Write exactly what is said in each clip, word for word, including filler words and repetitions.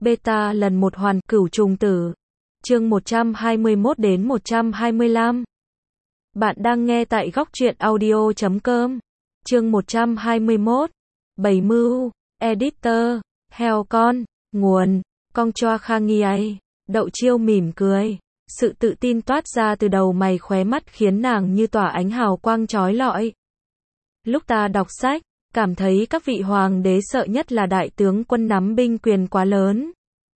Beta lần một hoàn cửu trùng tử. Chương một trăm hai mươi mốt đến một trăm hai mươi lăm. Bạn đang nghe tại góc truyện audio chấm com. Chương một trăm hai mươi mốt. Bảy mưu, editor, heo con, nguồn, con choa khang nghi. Đậu Chiêu mỉm cười. Sự tự tin toát ra từ đầu mày khóe mắt khiến nàng như tỏa ánh hào quang chói lọi. Lúc ta đọc sách, cảm thấy các vị hoàng đế sợ nhất là đại tướng quân nắm binh quyền quá lớn.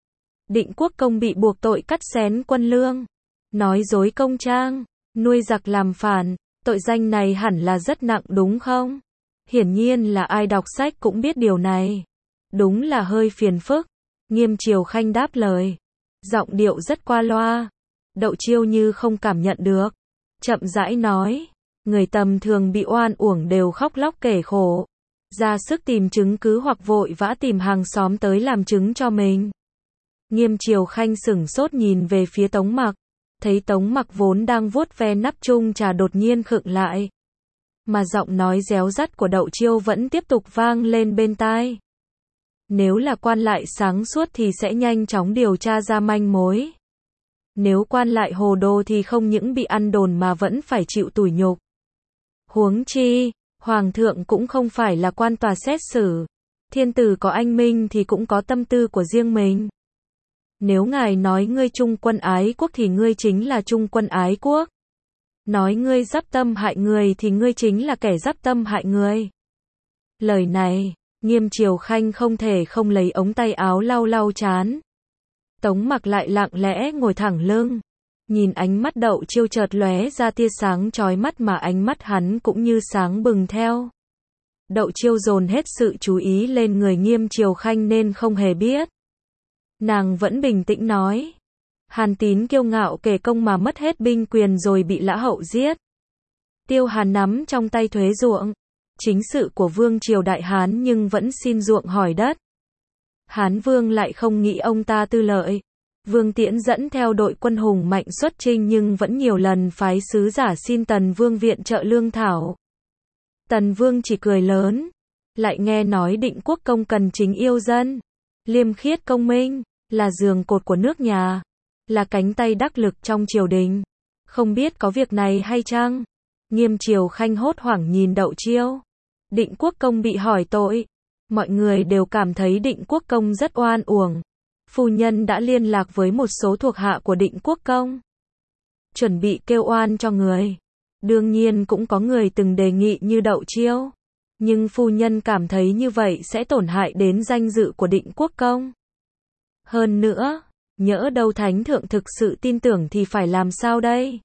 Định Quốc Công bị buộc tội cắt xén quân lương, nói dối công trang, nuôi giặc làm phản, tội danh này hẳn là rất nặng đúng không? Hiển nhiên là ai đọc sách cũng biết điều này. Đúng là hơi phiền phức. Nghiêm Triều Khanh đáp lời. Giọng điệu rất qua loa. Đậu Chiêu như không cảm nhận được. Chậm rãi nói. Người tầm thường bị oan uổng đều khóc lóc kể khổ. Ra sức tìm chứng cứ hoặc vội vã tìm hàng xóm tới làm chứng cho mình. Nghiêm Triều Khanh sửng sốt nhìn về phía Tống Mặc. Thấy Tống Mặc vốn đang vuốt ve nắp chung trà đột nhiên khựng lại. Mà giọng nói réo rắt của Đậu Chiêu vẫn tiếp tục vang lên bên tai. Nếu là quan lại sáng suốt thì sẽ nhanh chóng điều tra ra manh mối. Nếu quan lại hồ đồ thì không những bị ăn đồn mà vẫn phải chịu tủi nhục. Huống chi, Hoàng thượng cũng không phải là quan tòa xét xử. Thiên tử có anh minh thì cũng có tâm tư của riêng mình. Nếu ngài nói ngươi trung quân ái quốc thì ngươi chính là trung quân ái quốc. Nói ngươi giáp tâm hại người thì ngươi chính là kẻ giáp tâm hại người. Lời này, Nghiêm Triều Khanh không thể không lấy ống tay áo lau lau trán. Tống Mặc lại lặng lẽ ngồi thẳng lưng. Nhìn ánh mắt Đậu Chiêu chợt lóe ra tia sáng chói mắt mà ánh mắt hắn cũng như sáng bừng theo. Đậu Chiêu dồn hết sự chú ý lên người Nghiêm Triều Khanh nên không hề biết. Nàng vẫn bình tĩnh nói. Hàn Tín kiêu ngạo kể công mà mất hết binh quyền rồi bị Lã Hậu giết. Tiêu Hàn nắm trong tay thuế ruộng. Chính sự của Vương triều Đại Hán nhưng vẫn xin ruộng hỏi đất. Hán Vương lại không nghĩ ông ta tư lợi. Vương Tiễn dẫn theo đội quân hùng mạnh xuất chinh nhưng vẫn nhiều lần phái sứ giả xin Tần Vương viện trợ lương thảo. Tần Vương chỉ cười lớn. Lại nghe nói Định Quốc Công cần chính yêu dân. Liêm khiết công minh, là giường cột của nước nhà. Là cánh tay đắc lực trong triều đình. Không biết có việc này hay chăng? Nghiêm Triều Khanh hốt hoảng nhìn Đậu Chiêu. Định Quốc Công bị hỏi tội. Mọi người đều cảm thấy Định Quốc Công rất oan uổng. Phu nhân đã liên lạc với một số thuộc hạ của Định Quốc Công. Chuẩn bị kêu oan cho người. Đương nhiên cũng có người từng đề nghị như Đậu Chiêu. Nhưng phu nhân cảm thấy như vậy sẽ tổn hại đến danh dự của Định Quốc Công. Hơn nữa, nhỡ đâu Thánh Thượng thực sự tin tưởng thì phải làm sao đây?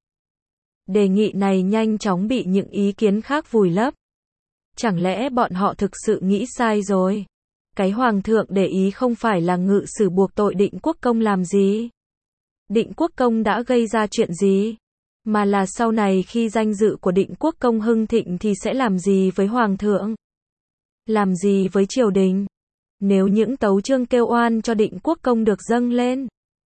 Đề nghị này nhanh chóng bị những ý kiến khác vùi lấp. Chẳng lẽ bọn họ thực sự nghĩ sai rồi? Cái Hoàng thượng để ý không phải là ngự sử buộc tội Định Quốc Công làm gì? Định Quốc Công đã gây ra chuyện gì? Mà là sau này khi danh dự của Định Quốc Công hưng thịnh thì sẽ làm gì với Hoàng thượng? Làm gì với triều đình? Nếu những tấu chương kêu oan cho Định Quốc Công được dâng lên.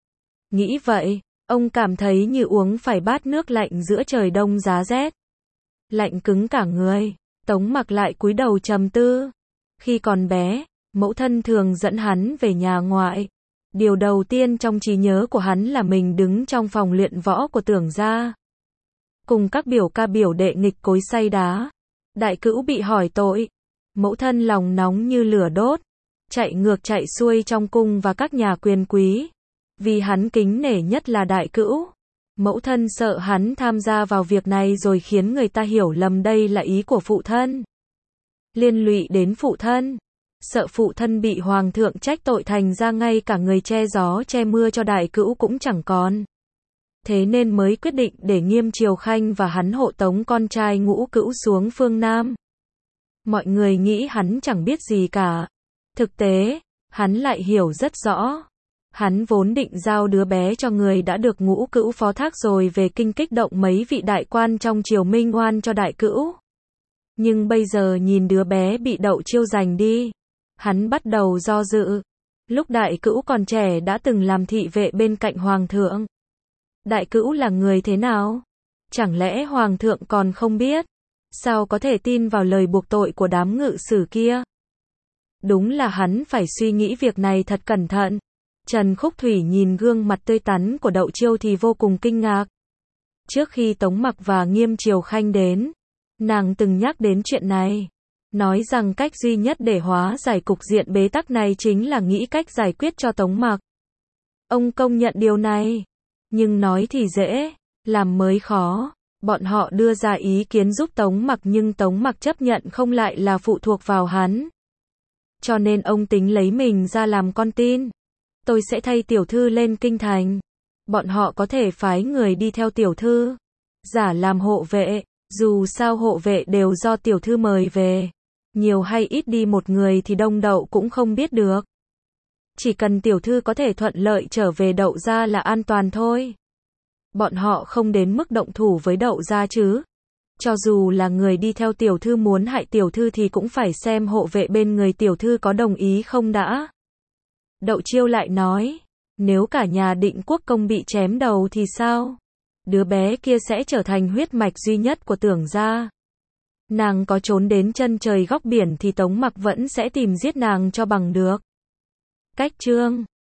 Nghĩ vậy, ông cảm thấy như uống phải bát nước lạnh giữa trời đông giá rét. Lạnh cứng cả người. Tống Mặc lại cúi đầu trầm tư. Khi còn bé, mẫu thân thường dẫn hắn về nhà ngoại. Điều đầu tiên trong trí nhớ của hắn là mình đứng trong phòng luyện võ của Tưởng gia. Cùng các biểu ca biểu đệ nghịch cối xay đá. Đại cữu bị hỏi tội. Mẫu thân lòng nóng như lửa đốt. Chạy ngược chạy xuôi trong cung và các nhà quyền quý. Vì hắn kính nể nhất là đại cữu. Mẫu thân sợ hắn tham gia vào việc này rồi khiến người ta hiểu lầm đây là ý của phụ thân. Liên lụy đến phụ thân. Sợ phụ thân bị hoàng thượng trách tội thành ra ngay cả người che gió che mưa cho đại cữu cũng chẳng còn. Thế nên mới quyết định để Nghiêm Triều Khanh và hắn hộ tống con trai Ngũ Cữu xuống phương Nam. Mọi người nghĩ hắn chẳng biết gì cả. Thực tế, hắn lại hiểu rất rõ. Hắn vốn định giao đứa bé cho người đã được Ngũ Cữu phó thác rồi về kinh kích động mấy vị đại quan trong triều minh oan cho đại cữu. Nhưng bây giờ nhìn đứa bé bị Đậu Chiêu giành đi. Hắn bắt đầu do dự. Lúc đại cữu còn trẻ đã từng làm thị vệ bên cạnh hoàng thượng. Đại cữu là người thế nào? Chẳng lẽ hoàng thượng còn không biết? Sao có thể tin vào lời buộc tội của đám ngự sử kia? Đúng là hắn phải suy nghĩ việc này thật cẩn thận. Trần Khúc Thủy nhìn gương mặt tươi tắn của Đậu Chiêu thì vô cùng kinh ngạc. Trước khi Tống Mặc và Nghiêm Triều Khanh đến, nàng từng nhắc đến chuyện này, nói rằng cách duy nhất để hóa giải cục diện bế tắc này chính là nghĩ cách giải quyết cho Tống Mặc. Ông công nhận điều này, nhưng nói thì dễ, làm mới khó. Bọn họ đưa ra ý kiến giúp Tống Mặc nhưng Tống Mặc chấp nhận không lại là phụ thuộc vào hắn. Cho nên ông tính lấy mình ra làm con tin. Tôi sẽ thay tiểu thư lên kinh thành. Bọn họ có thể phái người đi theo tiểu thư, giả làm hộ vệ, dù sao hộ vệ đều do tiểu thư mời về. Nhiều hay ít đi một người thì Đông Đậu cũng không biết được. Chỉ cần tiểu thư có thể thuận lợi trở về Đậu gia là an toàn thôi. Bọn họ không đến mức động thủ với Đậu gia chứ. Cho dù là người đi theo tiểu thư muốn hại tiểu thư thì cũng phải xem hộ vệ bên người tiểu thư có đồng ý không đã. Đậu Chiêu lại nói, nếu cả nhà Định Quốc công bị chém đầu thì sao? Đứa bé kia sẽ trở thành huyết mạch duy nhất của Tưởng gia. Nàng có trốn đến chân trời góc biển thì Tống Mặc vẫn sẽ tìm giết nàng cho bằng được. Cách chương